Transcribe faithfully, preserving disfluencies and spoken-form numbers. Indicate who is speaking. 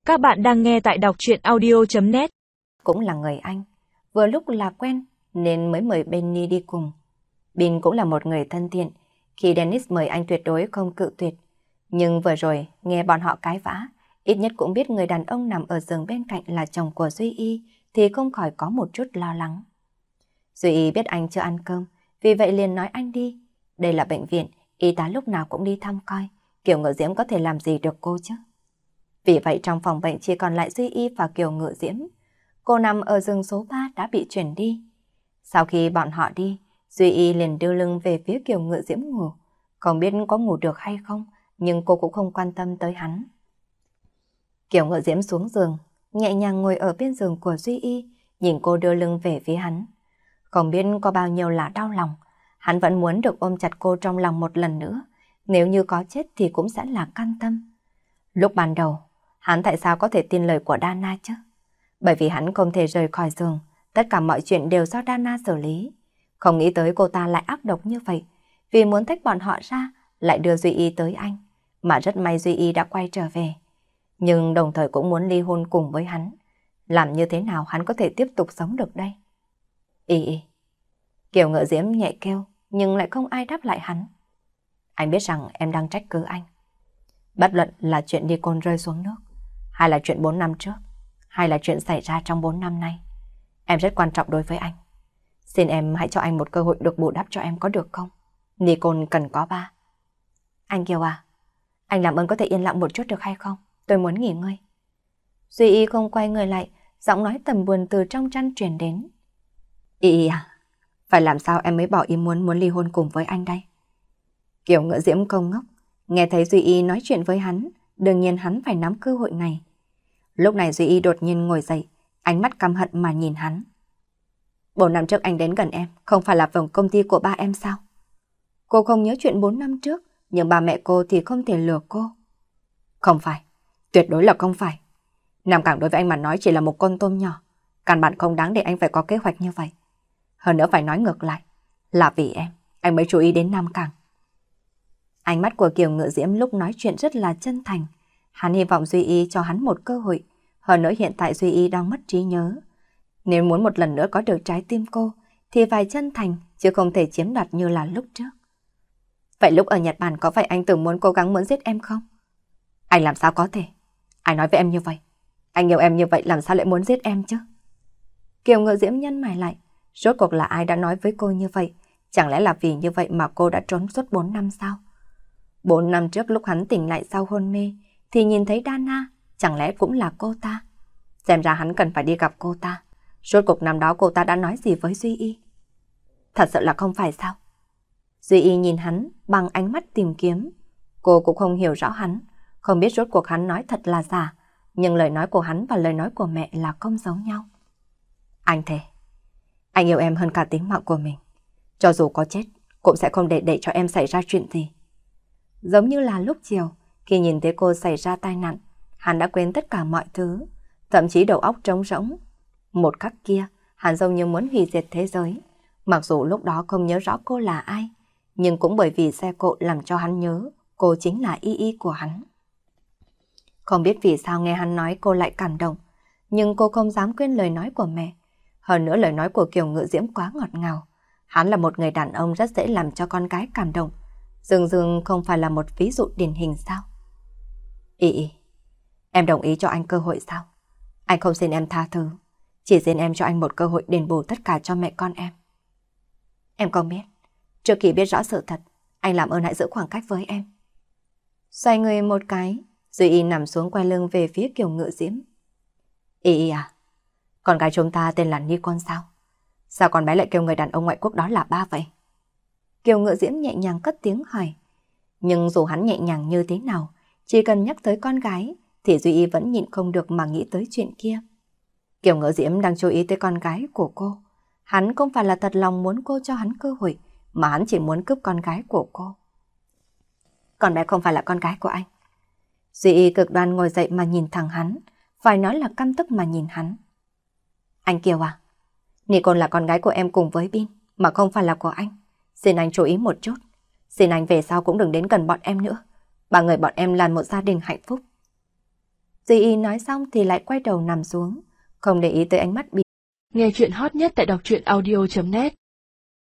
Speaker 1: Các bạn đang nghe tại đọc truyện audio chấm net.
Speaker 2: Cũng là người Anh, vừa lúc là quen nên mới mời Benny đi cùng. Bin cũng là một người thân thiện, khi Dennis mời anh tuyệt đối không cự tuyệt. Nhưng vừa rồi nghe bọn họ cãi vã, ít nhất cũng biết người đàn ông nằm ở giường bên cạnh là chồng của Duy Y thì không khỏi có một chút lo lắng. Duy Y biết anh chưa ăn cơm, vì vậy liền nói anh đi. Đây là bệnh viện, y tá lúc nào cũng đi thăm coi, Kiều Ngự Diễm có thể làm gì được cô chứ. Vì vậy trong phòng bệnh chỉ còn lại Duy Y và Kiều Ngự Diễm. Cô nằm ở giường số ba đã bị chuyển đi. Sau khi bọn họ đi, Duy Y liền đưa lưng về phía Kiều Ngự Diễm ngủ. Không biết có ngủ được hay không, nhưng cô cũng không quan tâm tới hắn. Kiều Ngự Diễm xuống giường, nhẹ nhàng ngồi ở bên giường của Duy Y, nhìn cô đưa lưng về phía hắn. Không biết có bao nhiêu là đau lòng, hắn vẫn muốn được ôm chặt cô trong lòng một lần nữa. Nếu như có chết thì cũng sẽ là can tâm. Lúc ban đầu, hắn tại sao có thể tin lời của Dana chứ? Bởi vì hắn không thể rời khỏi giường, tất cả mọi chuyện đều do Dana xử lý. Không nghĩ tới cô ta lại ác độc như vậy, vì muốn tách bọn họ ra, lại đưa Duy Y tới anh, mà rất may Duy Y đã quay trở về. Nhưng đồng thời cũng muốn ly hôn cùng với hắn. Làm như thế nào hắn có thể tiếp tục sống được đây? Y Y. Kiều Ngự Diễm nhẹ kêu, nhưng lại không ai đáp lại hắn. Anh biết rằng em đang trách cứ anh. Bất luận là chuyện đi côn rơi xuống nước, hay là chuyện bốn năm trước, hay là chuyện xảy ra trong bốn năm nay, em rất quan trọng đối với anh. Xin em hãy cho anh một cơ hội được bù đắp cho em có được không? Nicole cần có ba. Anh Kiều à, anh làm ơn có thể yên lặng một chút được hay không? Tôi muốn nghỉ ngơi. Duy Y không quay người lại, giọng nói tầm buồn từ trong chăn truyền đến. Y Y à, phải làm sao em mới bỏ ý muốn muốn ly hôn cùng với anh đây? Kiều Ngự Diễm không ngốc, nghe thấy Duy Y nói chuyện với hắn, đương nhiên hắn phải nắm cơ hội này. Lúc này Duy Y đột nhiên ngồi dậy, ánh mắt căm hận mà nhìn hắn. Bốn năm trước anh đến gần em, không phải là vòng công ty của ba em sao? Cô không nhớ chuyện bốn năm trước, nhưng ba mẹ cô thì không thể lừa cô. Không phải, tuyệt đối là không phải. Nam Cảng đối với anh mà nói chỉ là một con tôm nhỏ, căn bản không đáng để anh phải có kế hoạch như vậy. Hơn nữa phải nói ngược lại, là vì em, anh mới chú ý đến Nam Cảng. Ánh mắt của Kiều Ngự Diễm lúc nói chuyện rất là chân thành. Hắn hy vọng Duy Y cho hắn một cơ hội. Hơn nữa hiện tại Duy Y đang mất trí nhớ. Nếu muốn một lần nữa có được trái tim cô, thì phải chân thành, chứ không thể chiếm đoạt như là lúc trước. Vậy lúc ở Nhật Bản có phải anh từng muốn cố gắng muốn giết em không? Anh làm sao có thể? Ai nói với em như vậy? Anh yêu em như vậy làm sao lại muốn giết em chứ? Kiều Ngự Diễm nhăn mày lại. Rốt cuộc là ai đã nói với cô như vậy? Chẳng lẽ là vì như vậy mà cô đã trốn suốt bốn năm sao? Bốn năm trước lúc hắn tỉnh lại sau hôn mê, thì nhìn thấy Dana, chẳng lẽ cũng là cô ta? Xem ra hắn cần phải đi gặp cô ta. Rốt cuộc năm đó cô ta đã nói gì với Duy Y? Thật sự là không phải sao? Duy Y nhìn hắn bằng ánh mắt tìm kiếm. Cô cũng không hiểu rõ hắn, không biết rốt cuộc hắn nói thật là giả, nhưng lời nói của hắn và lời nói của mẹ là không giống nhau. Anh thề, anh yêu em hơn cả tính mạng của mình. Cho dù có chết, cũng sẽ không để để cho em xảy ra chuyện gì. Giống như là lúc chiều, khi nhìn thấy cô xảy ra tai nạn, hắn đã quên tất cả mọi thứ, thậm chí đầu óc trống rỗng. Một khắc kia, hắn giống như muốn hủy diệt thế giới. Mặc dù lúc đó không nhớ rõ cô là ai, nhưng cũng bởi vì xe cộ làm cho hắn nhớ cô chính là Y Y của hắn. Không biết vì sao nghe hắn nói cô lại cảm động, nhưng cô không dám quên lời nói của mẹ. Hơn nữa lời nói của Kiều Ngự Diễm quá ngọt ngào. Hắn là một người đàn ông rất dễ làm cho con gái cảm động. Dường dường không phải là một ví dụ điển hình sao? Y Y, em đồng ý cho anh cơ hội sao? Anh không xin em tha thứ, chỉ xin em cho anh một cơ hội đền bù tất cả cho mẹ con em. Em không biết, trước khi biết rõ sự thật, anh làm ơn hãy giữ khoảng cách với em. Xoay người một cái, Duy Y nằm xuống quay lưng về phía Kiều Ngự Diễm. Y Y à, con gái chúng ta tên là Nicole sao? Sao con bé lại kêu người đàn ông ngoại quốc đó là ba vậy? Kiều Ngự Diễm nhẹ nhàng cất tiếng hỏi. Nhưng dù hắn nhẹ nhàng như thế nào, chỉ cần nhắc tới con gái, thì Duy Y vẫn nhịn không được mà nghĩ tới chuyện kia. Kiều Ngự Diễm đang chú ý tới con gái của cô. Hắn không phải là thật lòng muốn cô cho hắn cơ hội, mà hắn chỉ muốn cướp con gái của cô. Con bé không phải là con gái của anh. Duy Y cực đoan ngồi dậy mà nhìn thẳng hắn, phải nói là căm tức mà nhìn hắn. Anh Kiều à, Nicole là con gái của em cùng với Bin, mà không phải là của anh. Xin anh chú ý một chút. Xin anh về sau cũng đừng đến gần bọn em nữa. Ba người bọn em là một gia đình hạnh phúc. Duy Y nói xong thì lại quay đầu nằm xuống, không để ý tới ánh mắt Bin.
Speaker 1: Nghe chuyện hot nhất tại đọc truyện audio chấm net